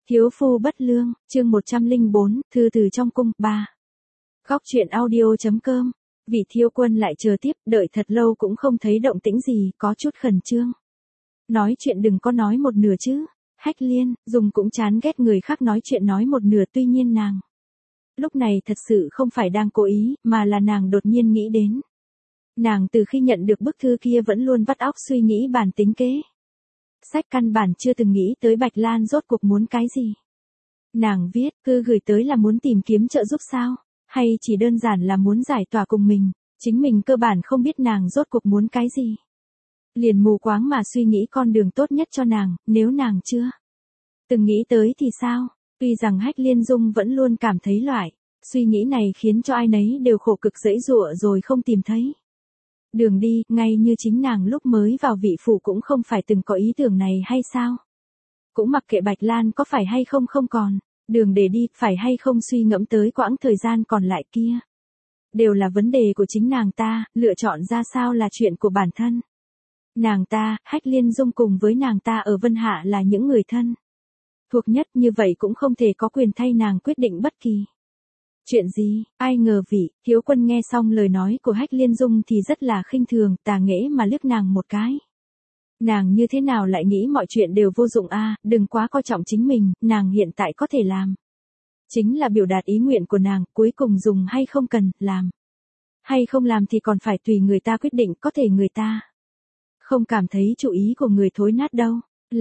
Thiếu phu bất lương, chương 104, thư từ trong cung, 3. Góc truyện audio.com. Vị thiếu quân lại chờ tiếp, đợi thật lâu cũng không thấy động tĩnh gì, có chút khẩn trương. Nói chuyện đừng có nói một nửa chứ. Hách Liên, Dung cũng chán ghét người khác nói chuyện nói một nửa, tuy nhiên nàng lúc này thật sự không phải đang cố ý, mà là nàng đột nhiên nghĩ đến. Nàng từ khi nhận được bức thư kia vẫn luôn vắt óc suy nghĩ bản tính kế. Sách căn bản chưa từng nghĩ tới Bạch Lan rốt cuộc muốn cái gì. Nàng viết, thư gửi tới là muốn tìm kiếm trợ giúp sao? Hay chỉ đơn giản là muốn giải tỏa cùng mình, chính mình cơ bản không biết nàng rốt cuộc muốn cái gì. Liền mù quáng mà suy nghĩ con đường tốt nhất cho nàng, nếu nàng chưa từng nghĩ tới thì sao? Tuy rằng Hách Liên Dung vẫn luôn cảm thấy loại suy nghĩ này khiến cho ai nấy đều khổ cực giãy giụa rồi không tìm thấy đường đi, ngay như chính nàng lúc mới vào vị phủ cũng không phải từng có ý tưởng này hay sao? Cũng mặc kệ Bạch Lan có phải hay không không còn đường để đi, phải hay không suy ngẫm tới quãng thời gian còn lại kia. Đều là vấn đề của chính nàng ta, lựa chọn ra sao là chuyện của bản thân. Nàng ta, Hách Liên Dung cùng với nàng ta ở Vân Hạ là những người thân thuộc nhất, như vậy cũng không thể có quyền thay nàng quyết định bất kỳ chuyện gì. Ai ngờ vị thiếu quân nghe xong lời nói của Hách Liên Dung thì rất là khinh thường, tà nghễ mà liếc nàng một cái. Nàng như thế nào lại nghĩ mọi chuyện đều vô dụng a? Đừng quá coi trọng chính mình, nàng hiện tại có thể làm chính là biểu đạt ý nguyện của nàng, cuối cùng dùng hay không cần, làm hay không làm thì còn phải tùy người ta quyết định, có thể người ta không cảm thấy chủ ý của người thối nát đâu.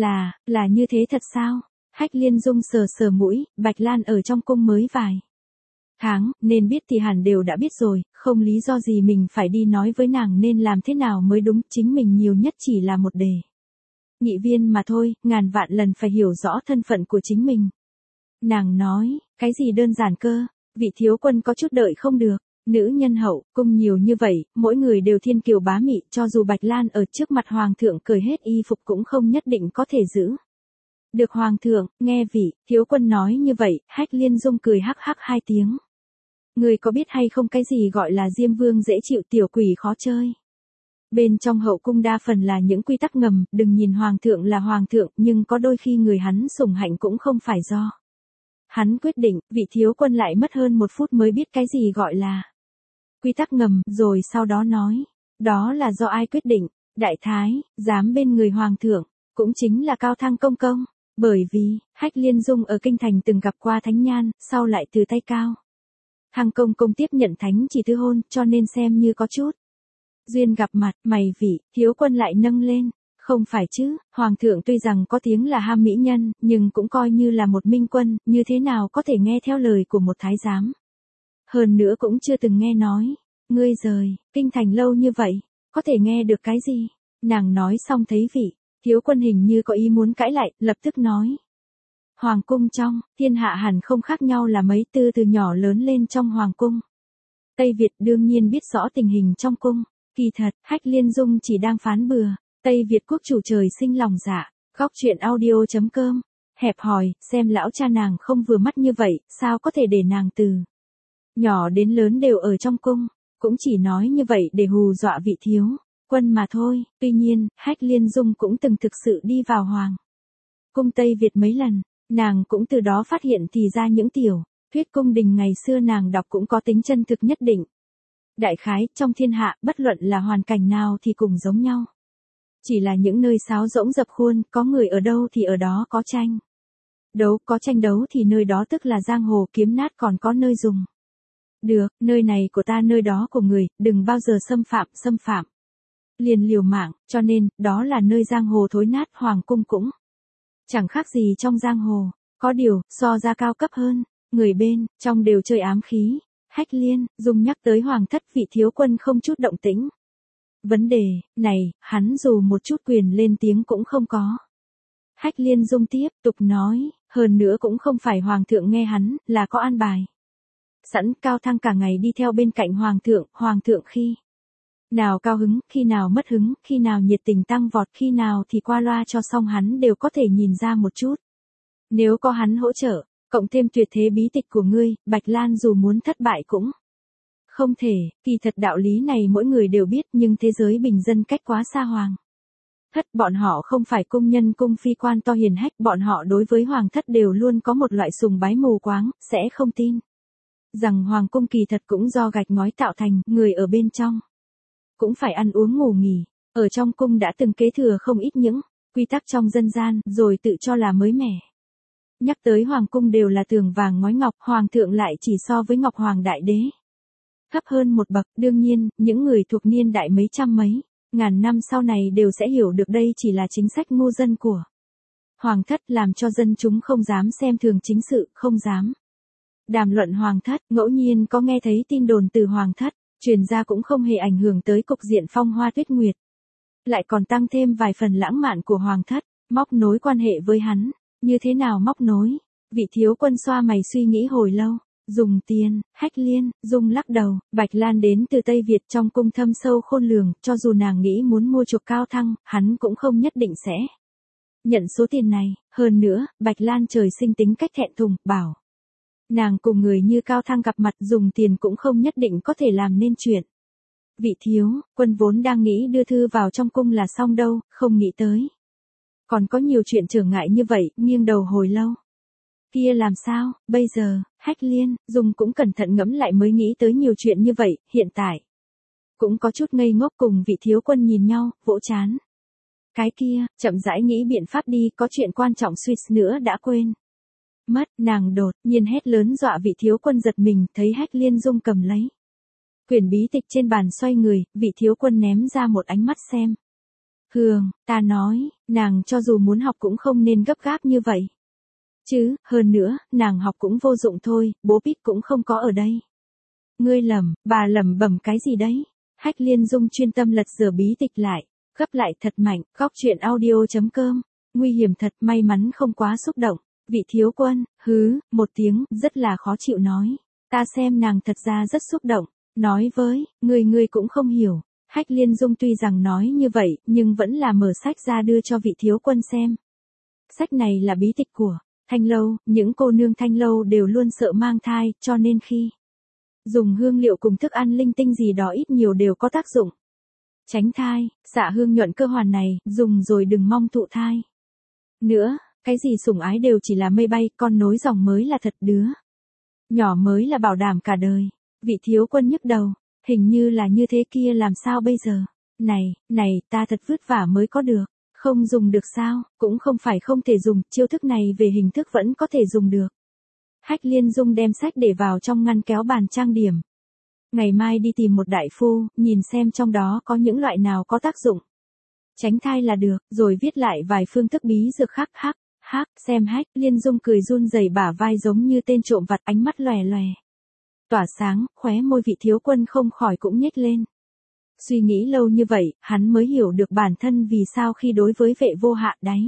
Là như thế thật sao? Hách Liên Dung sờ sờ mũi, Bạch Lan ở trong cung mới vài tháng, nên biết thì hẳn đều đã biết rồi, không lý do gì mình phải đi nói với nàng nên làm thế nào mới đúng, chính mình nhiều nhất chỉ là một đề nghị viên mà thôi, ngàn vạn lần phải hiểu rõ thân phận của chính mình. Nàng nói, cái gì đơn giản cơ? Vị thiếu quân có chút đợi không được. Nữ nhân hậu, cung nhiều như vậy, mỗi người đều thiên kiều bá mị, cho dù Bạch Lan ở trước mặt hoàng thượng cởi hết y phục cũng không nhất định có thể giữ được hoàng thượng. Nghe vị thiếu quân nói như vậy, Hách Liên Dung cười hắc hắc hai tiếng. Người có biết hay không cái gì gọi là Diêm Vương dễ chịu, tiểu quỷ khó chơi? Bên trong hậu cung đa phần là những quy tắc ngầm, đừng nhìn hoàng thượng là hoàng thượng, nhưng có đôi khi người hắn sủng hạnh cũng không phải do hắn quyết định. Vị thiếu quân lại mất hơn một phút mới biết cái gì gọi là quy tắc ngầm, rồi sau đó nói, đó là do ai quyết định? Đại thái giám bên người hoàng thượng, cũng chính là Cao Thăng công công. Bởi vì Hách Liên Dung ở kinh thành từng gặp qua Thánh Nhan, sau lại từ tay Cao Thăng công công tiếp nhận thánh chỉ thư hôn, cho nên xem như có chút duyên gặp mặt. Mày vị thiếu quân lại nâng lên, không phải chứ, hoàng thượng tuy rằng có tiếng là ham mỹ nhân, nhưng cũng coi như là một minh quân, như thế nào có thể nghe theo lời của một thái giám? Hơn nữa cũng chưa từng nghe nói, ngươi rời kinh thành lâu như vậy, có thể nghe được cái gì? Nàng nói xong thấy vị thiếu quân hình như có ý muốn cãi lại, lập tức nói. Hoàng cung trong thiên hạ hẳn không khác nhau là mấy, từ nhỏ lớn lên trong hoàng cung Tây Việt đương nhiên biết rõ tình hình trong cung. Kỳ thật, Hách Liên Dung chỉ đang phán bừa. Tây Việt quốc chủ trời sinh lòng dạ. Góc truyện audio.com. Hẹp hòi, xem lão cha nàng không vừa mắt như vậy, sao có thể để nàng từ nhỏ đến lớn đều ở trong cung. Cũng chỉ nói như vậy để hù dọa vị thiếu quân mà thôi. Tuy nhiên, Hách Liên Dung cũng từng thực sự đi vào hoàng cung Tây Việt mấy lần. Nàng cũng từ đó phát hiện thì ra những tiểu thuyết cung đình ngày xưa nàng đọc cũng có tính chân thực nhất định. Đại khái, trong thiên hạ, bất luận là hoàn cảnh nào thì cùng giống nhau. Chỉ là những nơi sáo rỗng dập khuôn, có người ở đâu thì ở đó có tranh đấu, có tranh đấu thì nơi đó tức là giang hồ, kiếm nát còn có nơi dùng được, nơi này của ta nơi đó của người, đừng bao giờ xâm phạm liền liều mạng, cho nên, đó là nơi giang hồ thối nát. Hoàng cung cũng chẳng khác gì trong giang hồ, có điều, so ra cao cấp hơn, người bên trong đều chơi ám khí. Hách Liên Dung nhắc tới hoàng thất, vị thiếu quân không chút động tĩnh. Vấn đề này, hắn dù một chút quyền lên tiếng cũng không có. Hách Liên Dung tiếp tục nói, hơn nữa cũng không phải hoàng thượng nghe hắn, là có an bài sẵn. Cao Thăng cả ngày đi theo bên cạnh hoàng thượng khi nào cao hứng, khi nào mất hứng, khi nào nhiệt tình tăng vọt, khi nào thì qua loa cho xong hắn đều có thể nhìn ra một chút. Nếu có hắn hỗ trợ, cộng thêm tuyệt thế bí tịch của ngươi, Bạch Lan dù muốn thất bại cũng không thể. Kỳ thật đạo lý này mỗi người đều biết, nhưng thế giới bình dân cách quá xa hoàng thất, bọn họ không phải cung nhân cung phi quan to hiền hách, bọn họ đối với hoàng thất đều luôn có một loại sùng bái mù quáng, sẽ không tin rằng hoàng cung kỳ thật cũng do gạch ngói tạo thành, người ở bên trong cũng phải ăn uống ngủ nghỉ, ở trong cung đã từng kế thừa không ít những quy tắc trong dân gian, rồi tự cho là mới mẻ. Nhắc tới hoàng cung đều là tường vàng ngói ngọc, hoàng thượng lại chỉ so với ngọc hoàng đại đế thấp hơn một bậc. Đương nhiên, những người thuộc niên đại mấy trăm mấy ngàn năm sau này đều sẽ hiểu được đây chỉ là chính sách ngu dân của hoàng thất, làm cho dân chúng không dám xem thường chính sự, không dám đàm luận hoàng thất. Ngẫu nhiên có nghe thấy tin đồn từ hoàng thất truyền ra cũng không hề ảnh hưởng tới cục diện phong hoa tuyết nguyệt, lại còn tăng thêm vài phần lãng mạn của hoàng thất. Móc nối quan hệ với hắn, như thế nào móc nối? Vị thiếu quân xoa mày suy nghĩ hồi lâu. Dùng tiền. Hách Liên Dung lắc đầu. Bạch Lan đến từ Tây Việt, trong cung thâm sâu khôn lường, cho dù nàng nghĩ muốn mua chuộc Cao Thăng, hắn cũng không nhất định sẽ nhận số tiền này. Hơn nữa, Bạch Lan trời sinh tính cách thẹn thùng, bảo nàng cùng người như Cao Thăng gặp mặt dùng tiền cũng không nhất định có thể làm nên chuyện. Vị thiếu quân vốn đang nghĩ đưa thư vào trong cung là xong đâu, không nghĩ tới còn có nhiều chuyện trở ngại như vậy, nghiêng đầu hồi lâu. Kia làm sao, bây giờ? Hách Liên Dung cũng cẩn thận ngẫm lại mới nghĩ tới nhiều chuyện như vậy, hiện tại cũng có chút ngây ngốc, cùng vị thiếu quân nhìn nhau, vỗ chán. Cái kia, chậm rãi nghĩ biện pháp đi, có chuyện quan trọng suýt nữa đã quên mất. Nàng đột nhiên hét lớn dọa vị thiếu quân giật mình, thấy Hách Liên Dung cầm lấy quyển bí tịch trên bàn xoay người, vị thiếu quân ném ra một ánh mắt xem thường. Ta nói, nàng cho dù muốn học cũng không nên gấp gáp như vậy chứ, hơn nữa, nàng học cũng vô dụng thôi, bố Pít cũng không có ở đây. Ngươi bà lẩm bẩm cái gì đấy? Hách Liên Dung chuyên tâm lật dở bí tịch lại, gấp lại thật mạnh. Góc truyện audio.com. Nguy hiểm thật, may mắn không quá xúc động. Vị thiếu quân, một tiếng, rất là khó chịu nói. Ta xem nàng thật ra rất xúc động, nói với, ngươi cũng không hiểu. Hách Liên Dung tuy rằng nói như vậy, nhưng vẫn là mở sách ra đưa cho vị thiếu quân xem. Sách này là bí tịch của Thanh Lâu, những cô nương Thanh Lâu đều luôn sợ mang thai, cho nên khi dùng hương liệu cùng thức ăn linh tinh gì đó ít nhiều đều có tác dụng tránh thai. Xạ hương nhuận cơ hoàn này, dùng rồi đừng mong thụ thai nữa, cái gì sủng ái đều chỉ là mây bay, con nối dòng mới là thật, đứa nhỏ mới là bảo đảm cả đời. Vị thiếu quân nhức đầu, hình như là như thế kia, làm sao bây giờ? Này, ta thật vất vả mới có được. Không dùng được sao? Cũng không phải không thể dùng, chiêu thức này về hình thức vẫn có thể dùng được. Hách Liên Dung đem sách để vào trong ngăn kéo bàn trang điểm. Ngày mai đi tìm một đại phu, nhìn xem trong đó có những loại nào có tác dụng tránh thai là được, rồi viết lại vài phương thức bí dược khác. Xem Hách Liên Dung cười run rẩy bả vai giống như tên trộm vặt, ánh mắt lòe lòe tỏa sáng, khóe môi vị thiếu quân không khỏi cũng nhếch lên. Suy nghĩ lâu như vậy, hắn mới hiểu được bản thân vì sao khi đối với Vệ Vô Hạ đáy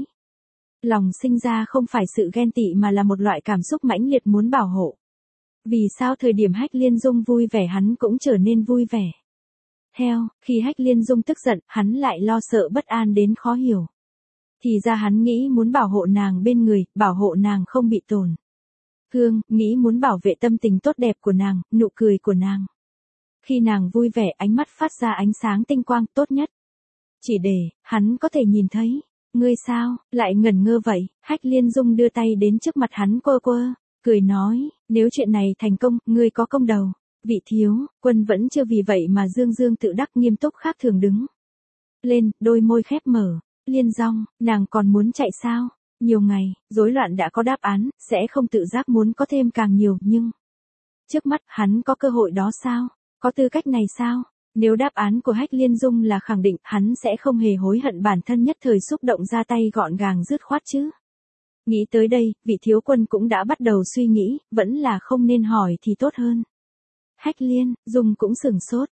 lòng sinh ra không phải sự ghen tị mà là một loại cảm xúc mãnh liệt muốn bảo hộ. Vì sao thời điểm Hách Liên Dung vui vẻ hắn cũng trở nên vui vẻ theo, khi Hách Liên Dung tức giận, hắn lại lo sợ bất an đến khó hiểu. Thì ra hắn nghĩ muốn bảo hộ nàng bên người, bảo hộ nàng không bị tổn thương, nghĩ muốn bảo vệ tâm tình tốt đẹp của nàng, nụ cười của nàng. Khi nàng vui vẻ, ánh mắt phát ra ánh sáng tinh quang tốt nhất, chỉ để hắn có thể nhìn thấy. Ngươi sao, lại ngẩn ngơ vậy? Hách Liên Dung đưa tay đến trước mặt hắn quơ, cười nói, nếu chuyện này thành công, ngươi có công đầu. Vị thiếu quân vẫn chưa vì vậy mà dương tự đắc, nghiêm túc khác thường đứng lên, đôi môi khép mở. Liên Dung, nàng còn muốn chạy sao? Nhiều ngày, rối loạn đã có đáp án, sẽ không tự giác muốn có thêm càng nhiều, nhưng trước mắt hắn có cơ hội đó sao? Có tư cách này sao? Nếu đáp án của Hách Liên Dung là khẳng định, hắn sẽ không hề hối hận bản thân nhất thời xúc động ra tay gọn gàng dứt khoát chứ. Nghĩ tới đây, vị thiếu quân cũng đã bắt đầu suy nghĩ, vẫn là không nên hỏi thì tốt hơn. Hách Liên Dung cũng sửng sốt,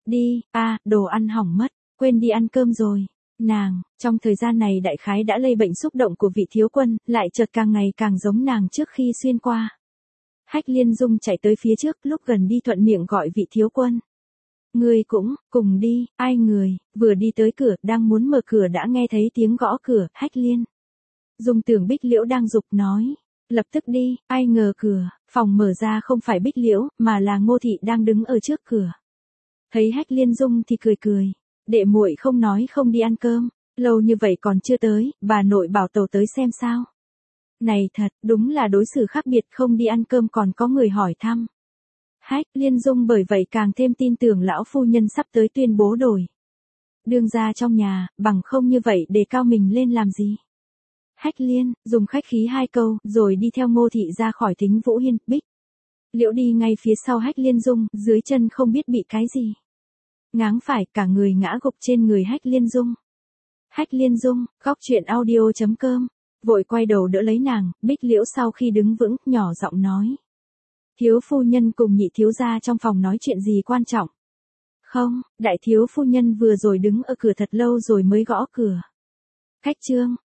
đồ ăn hỏng mất, quên đi ăn cơm rồi. Nàng, trong thời gian này đại khái đã lây bệnh xúc động của vị thiếu quân, lại chợt càng ngày càng giống nàng trước khi xuyên qua. Hách Liên Dung chạy tới phía trước, lúc gần đi thuận miệng gọi vị thiếu quân. Ngươi cũng, cùng đi, ai người, vừa đi tới cửa, đang muốn mở cửa đã nghe thấy tiếng gõ cửa. Hách Liên Dung tưởng Bích Liễu đang giục nói, lập tức đi, ai ngờ cửa phòng mở ra không phải Bích Liễu, mà là Ngô Thị đang đứng ở trước cửa. Thấy Hách Liên Dung thì cười, đệ muội không nói không đi ăn cơm, Lâu như vậy còn chưa tới, bà nội bảo tàu tới xem sao. Này thật, đúng là đối xử khác biệt, không đi ăn cơm còn có người hỏi thăm. Hách Liên Dung bởi vậy càng thêm tin tưởng lão phu nhân sắp tới tuyên bố đổi đương gia trong nhà, bằng không như vậy đề cao mình lên làm gì. Hách Liên, dùng khách khí 2 câu, rồi đi theo Ngô Thị ra khỏi Thính Vũ Hiên, Bích Liễu đi ngay phía sau Hách Liên Dung, dưới chân không biết bị cái gì. Ngáng phải, cả người ngã gục trên người Hách Liên Dung. Hách Liên Dung, góc chuyện audio.com, vội quay đầu đỡ lấy nàng, Bích Liễu sau khi đứng vững, nhỏ giọng nói. Thiếu phu nhân cùng nhị thiếu gia trong phòng nói chuyện gì quan trọng? Không, đại thiếu phu nhân vừa rồi đứng ở cửa thật lâu rồi mới gõ cửa. Khách Trương,